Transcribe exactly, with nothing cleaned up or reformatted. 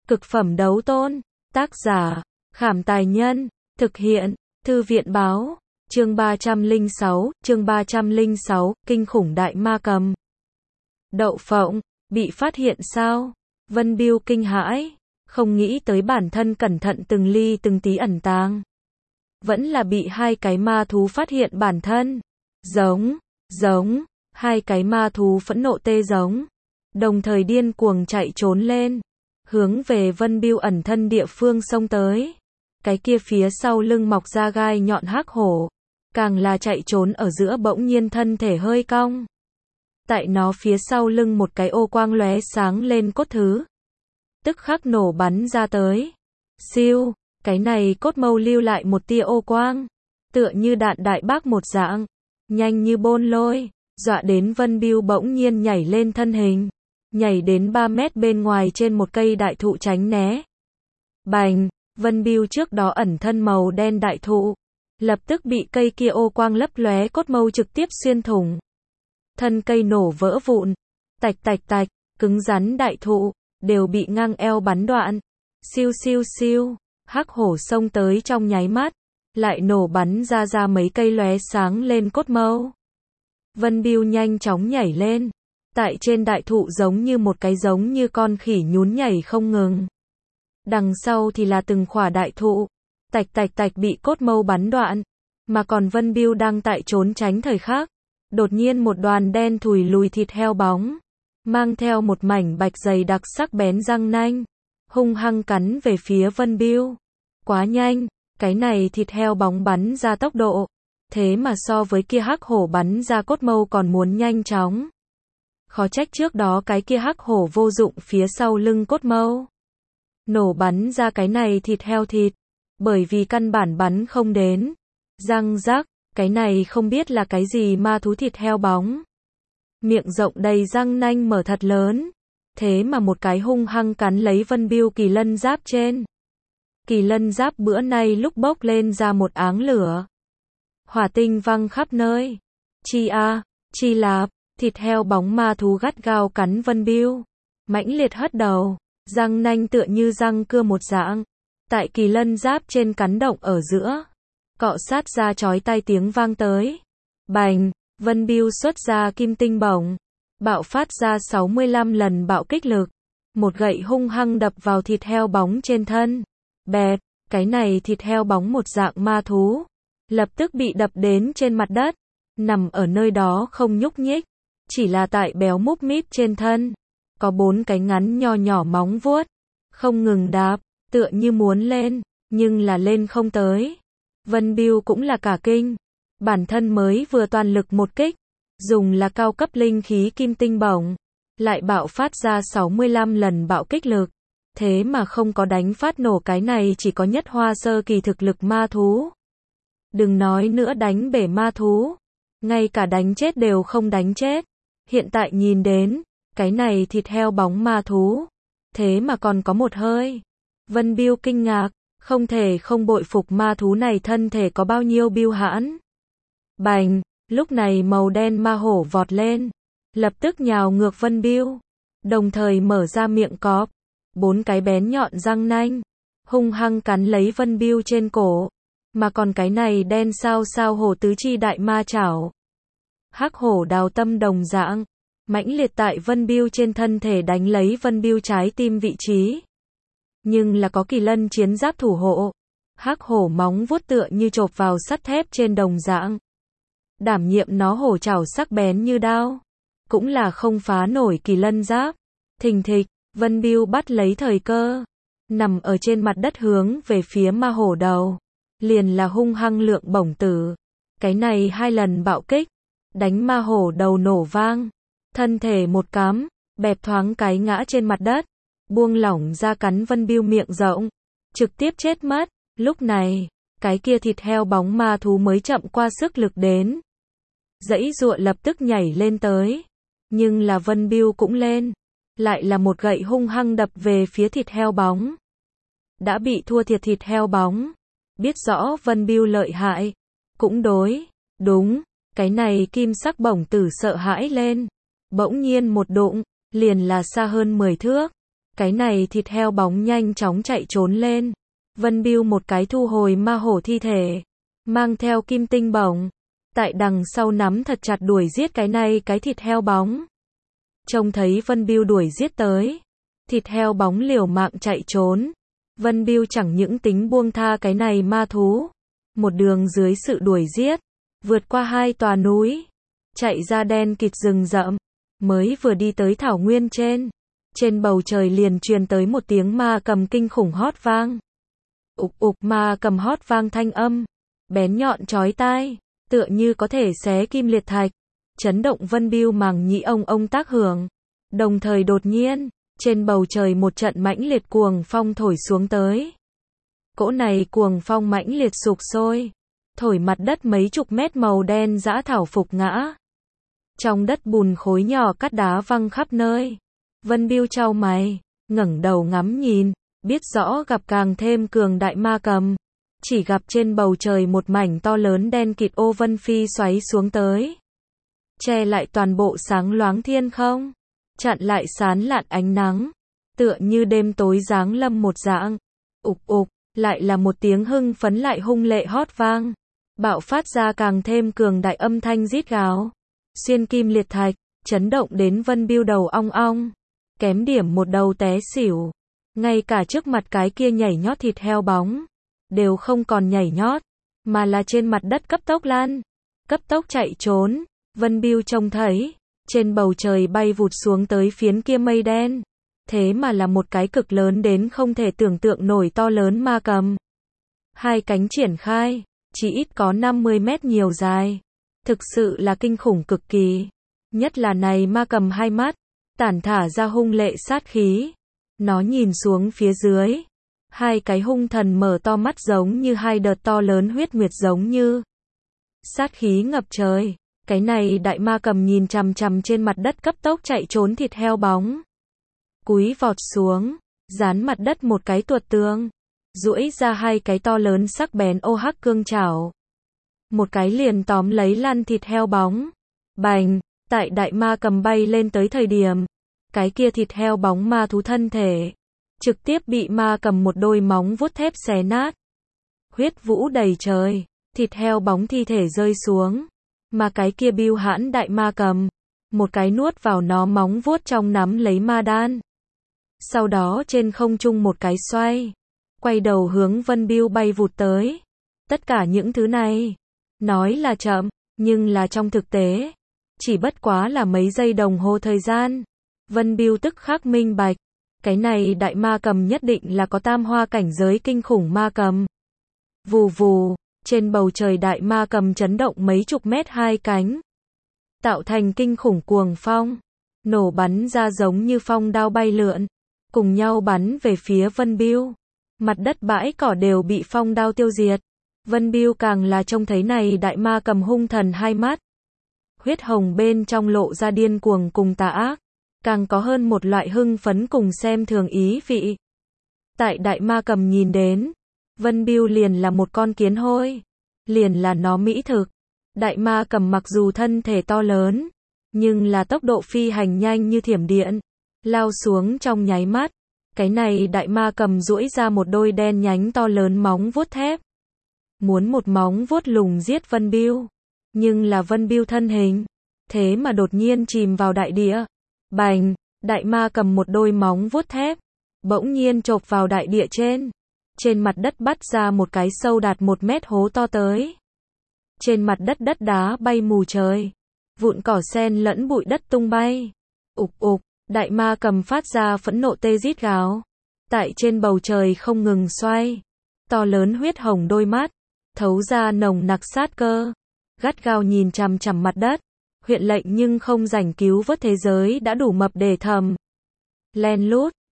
Cực phẩm đấu tôn. Tác giả, Khảm Tài Nhân. Thực hiện, Thư viện Báo. Chương ba trăm lẻ sáu, chương ba trăm lẻ sáu, kinh khủng đại ma cầm. Đậu phộng, bị phát hiện sao? Vân Biêu kinh hãi, không nghĩ tới bản thân cẩn thận từng ly từng tí ẩn tàng. Vẫn là bị hai cái ma thú phát hiện bản thân. Giống, giống, hai cái ma thú phẫn nộ tê giống. Đồng thời điên cuồng chạy trốn lên. Hướng về Vân Biêu ẩn thân địa phương xông tới. Cái kia phía sau lưng mọc ra gai nhọn hắc hổ. Càng là chạy trốn ở giữa bỗng nhiên thân thể hơi cong. Tại nó phía sau lưng một cái ô quang lóe sáng lên cốt thứ. Tức khắc nổ bắn ra tới. Siêu, cái này cốt mâu lưu lại một tia ô quang. Tựa như đạn đại bác một dạng. Nhanh như bôn lôi. Dọa đến Vân Biêu bỗng nhiên nhảy lên thân hình. Nhảy đến ba mét bên ngoài trên một cây đại thụ tránh né. Bành, Vân Biêu trước đó ẩn thân màu đen đại thụ. Lập tức bị cây kia ô quang lấp lóe cốt mâu trực tiếp xuyên thủng. Thân cây nổ vỡ vụn. Tạch tạch tạch, cứng rắn đại thụ, đều bị ngang eo bắn đoạn. Siêu siêu siêu, hắc hổ xông tới trong nháy mắt. Lại nổ bắn ra ra mấy cây lóe sáng lên cốt mâu. Vân Biêu nhanh chóng nhảy lên. Tại trên đại thụ giống như một cái giống như con khỉ nhún nhảy không ngừng. Đằng sau thì là từng khỏa đại thụ. Tạch tạch tạch bị cốt mâu bắn đoạn. Mà còn Vân Biêu đang tại trốn tránh thời khắc. Đột nhiên một đoàn đen thùi lùi thịt heo bóng. Mang theo một mảnh bạch dày đặc sắc bén răng nanh. Hung hăng cắn về phía Vân Biêu. Quá nhanh, cái này thịt heo bóng bắn ra tốc độ. Thế mà so với kia hắc hổ bắn ra cốt mâu còn muốn nhanh chóng. Khó trách trước đó cái kia hắc hổ vô dụng phía sau lưng cốt mâu. Nổ bắn ra cái này thịt heo thịt. Bởi vì căn bản bắn không đến. Răng rắc, cái này không biết là cái gì ma thú thịt heo bóng. Miệng rộng đầy răng nanh mở thật lớn. Thế mà một cái hung hăng cắn lấy Vân Biêu kỳ lân giáp trên. Kỳ lân giáp bữa nay lúc bốc lên ra một áng lửa. Hỏa tinh văng khắp nơi. Chi a, chi lạp, thịt heo bóng ma thú gắt gao cắn Vân Biêu. Mãnh liệt hất đầu, răng nanh tựa như răng cưa một dạng. Tại kỳ lân giáp trên cắn động ở giữa. Cọ sát ra chói tai tiếng vang tới. Bành, Vân Biêu xuất ra kim tinh bổng. Bạo phát ra sáu mươi lăm lần bạo kích lực. Một gậy hung hăng đập vào thịt heo bóng trên thân. Bẹt, cái này thịt heo bóng một dạng ma thú. Lập tức bị đập đến trên mặt đất. Nằm ở nơi đó không nhúc nhích. Chỉ là tại béo múp míp trên thân. Có bốn cái ngắn nho nhỏ móng vuốt. Không ngừng đạp, tựa như muốn lên. Nhưng là lên không tới. Vân Biêu cũng là cả kinh. Bản thân mới vừa toàn lực một kích. Dùng là cao cấp linh khí kim tinh bổng. Lại bạo phát ra sáu mươi lăm lần bạo kích lực. Thế mà không có đánh phát nổ cái này chỉ có nhất hoa sơ kỳ thực lực ma thú. Đừng nói nữa đánh bể ma thú. Ngay cả đánh chết đều không đánh chết. Hiện tại nhìn đến, cái này thịt heo bóng ma thú. Thế mà còn có một hơi. Vân Biêu kinh ngạc, không thể không bội phục ma thú này thân thể có bao nhiêu biêu hãn. Bành, lúc này màu đen ma hổ vọt lên. Lập tức nhào ngược Vân Biêu. Đồng thời mở ra miệng cọp. Bốn cái bén nhọn răng nanh. Hung hăng cắn lấy Vân Biêu trên cổ. Mà còn cái này đen sao sao hổ tứ chi đại ma chảo. Hắc hổ đào tâm đồng dạng. Mãnh liệt tại Vân Biêu trên thân thể đánh lấy Vân Biêu trái tim vị trí. Nhưng là có kỳ lân chiến giáp thủ hộ. Hắc hổ móng vuốt tựa như chộp vào sắt thép trên đồng dạng. Đảm nhiệm nó hổ chảo sắc bén như đao. Cũng là không phá nổi kỳ lân giáp. Thình thịch, Vân Biêu bắt lấy thời cơ. Nằm ở trên mặt đất hướng về phía ma hổ đầu. Liền là hung hăng lượng bổng tử. Cái này hai lần bạo kích. Đánh ma hổ đầu nổ vang. Thân thể một cắm, bẹp thoáng cái ngã trên mặt đất. Buông lỏng ra cắn Vân Biêu miệng rộng. Trực tiếp chết mất. Lúc này, cái kia thịt heo bóng ma thú mới chậm qua sức lực đến. Dãy giụa lập tức nhảy lên tới. Nhưng là Vân Biêu cũng lên. Lại là một gậy hung hăng đập về phía thịt heo bóng. Đã bị thua thiệt thịt heo bóng. Biết rõ Vân Biêu lợi hại. Cũng đối. Đúng. Cái này kim sắc bổng tử sợ hãi lên. Bỗng nhiên một đụng. Liền là xa hơn mười thước. Cái này thịt heo bóng nhanh chóng chạy trốn lên. Vân Bưu một cái thu hồi ma hổ thi thể, mang theo kim tinh bổng, tại đằng sau nắm thật chặt đuổi giết cái này cái thịt heo bóng. Trông thấy Vân Bưu đuổi giết tới, thịt heo bóng liều mạng chạy trốn. Vân Bưu chẳng những tính buông tha cái này ma thú, một đường dưới sự đuổi giết, vượt qua hai tòa núi, chạy ra đen kịt rừng rậm, mới vừa đi tới thảo nguyên trên, trên bầu trời liền truyền tới một tiếng ma cầm kinh khủng hót vang. Ục ục, ma cầm hót vang thanh âm, bén nhọn chói tai, tựa như có thể xé kim liệt thạch, chấn động Vân Bưu màng nhĩ ông ông tác hưởng. Đồng thời đột nhiên, trên bầu trời một trận mãnh liệt cuồng phong thổi xuống tới. Cỗ này cuồng phong mãnh liệt sục sôi, thổi mặt đất mấy chục mét màu đen dã thảo phục ngã. Trong đất bùn khối nhỏ cát đá văng khắp nơi. Vân Bưu chau mày, ngẩng đầu ngắm nhìn, biết rõ gặp càng thêm cường đại ma cầm. Chỉ gặp trên bầu trời một mảnh to lớn đen kịt ô vân phi xoáy xuống tới, che lại toàn bộ sáng loáng thiên không, chặn lại sán lạn ánh nắng, tựa như đêm tối giáng lâm một dạng. Ục ục, lại là một tiếng hưng phấn lại hung lệ hót vang, bạo phát ra càng thêm cường đại âm thanh rít gào, xuyên kim liệt thạch, chấn động đến Vân Bưu đầu ong ong, kém điểm một đầu té xỉu. Ngay cả trước mặt cái kia nhảy nhót thịt heo bóng, đều không còn nhảy nhót, mà là trên mặt đất cấp tốc lăn, cấp tốc chạy trốn. Vân Bưu trông thấy, trên bầu trời bay vụt xuống tới phiến kia mây đen, thế mà là một cái cực lớn đến không thể tưởng tượng nổi to lớn ma cầm. Hai cánh triển khai, chỉ ít có năm mươi mét nhiều dài, thực sự là kinh khủng cực kỳ. Nhất là này ma cầm hai mắt, tản thả ra hung lệ sát khí. Nó nhìn xuống phía dưới, hai cái hung thần mở to mắt giống như hai đợt to lớn huyết nguyệt giống như. Sát khí ngập trời, cái này đại ma cầm nhìn chằm chằm trên mặt đất cấp tốc chạy trốn thịt heo bóng. Cúi vọt xuống, dán mặt đất một cái tuột tường, duỗi ra hai cái to lớn sắc bén ô hắc cương chảo. Một cái liền tóm lấy lăn thịt heo bóng. Bành, tại đại ma cầm bay lên tới thời điểm, cái kia thịt heo bóng ma thú thân thể trực tiếp bị ma cầm một đôi móng vuốt thép xé nát. Huyết vũ đầy trời, thịt heo bóng thi thể rơi xuống, mà cái kia bưu hãn đại ma cầm, một cái nuốt vào nó móng vuốt trong nắm lấy ma đan. Sau đó trên không trung một cái xoay, quay đầu hướng Vân Bưu bay vụt tới. Tất cả những thứ này, nói là chậm, nhưng là trong thực tế, chỉ bất quá là mấy giây đồng hồ thời gian. Vân Bưu tức khắc minh bạch, cái này đại ma cầm nhất định là có tam hoa cảnh giới kinh khủng ma cầm. Vù vù, trên bầu trời đại ma cầm chấn động mấy chục mét hai cánh, tạo thành kinh khủng cuồng phong, nổ bắn ra giống như phong đao bay lượn, cùng nhau bắn về phía Vân Bưu. Mặt đất bãi cỏ đều bị phong đao tiêu diệt. Vân Bưu càng là trông thấy này đại ma cầm hung thần hai mắt, huyết hồng bên trong lộ ra điên cuồng cùng tà ác, càng có hơn một loại hưng phấn cùng xem thường ý vị. Tại đại ma cầm nhìn đến, Vân Bưu liền là một con kiến hôi, liền là nó mỹ thực. Đại ma cầm mặc dù thân thể to lớn, nhưng là tốc độ phi hành nhanh như thiểm điện, lao xuống trong nháy mắt. Cái này đại ma cầm duỗi ra một đôi đen nhánh to lớn móng vuốt thép, muốn một móng vuốt lùng giết Vân Bưu, nhưng là Vân Bưu thân hình, thế mà đột nhiên chìm vào đại địa. Bành, đại ma cầm một đôi móng vuốt thép, bỗng nhiên chộp vào đại địa trên. Trên mặt đất bắt ra một cái sâu đạt một mét hố to tới. Trên mặt đất đất đá bay mù trời, vụn cỏ sen lẫn bụi đất tung bay. Ục ục, đại ma cầm phát ra phẫn nộ tê rít gào. Tại trên bầu trời không ngừng xoay, to lớn huyết hồng đôi mắt, thấu ra nồng nặc sát cơ, gắt gao nhìn chằm chằm mặt đất. Huyện lệnh nhưng không rảnh cứu vớt thế giới đã đủ mập để thầm. Len lút,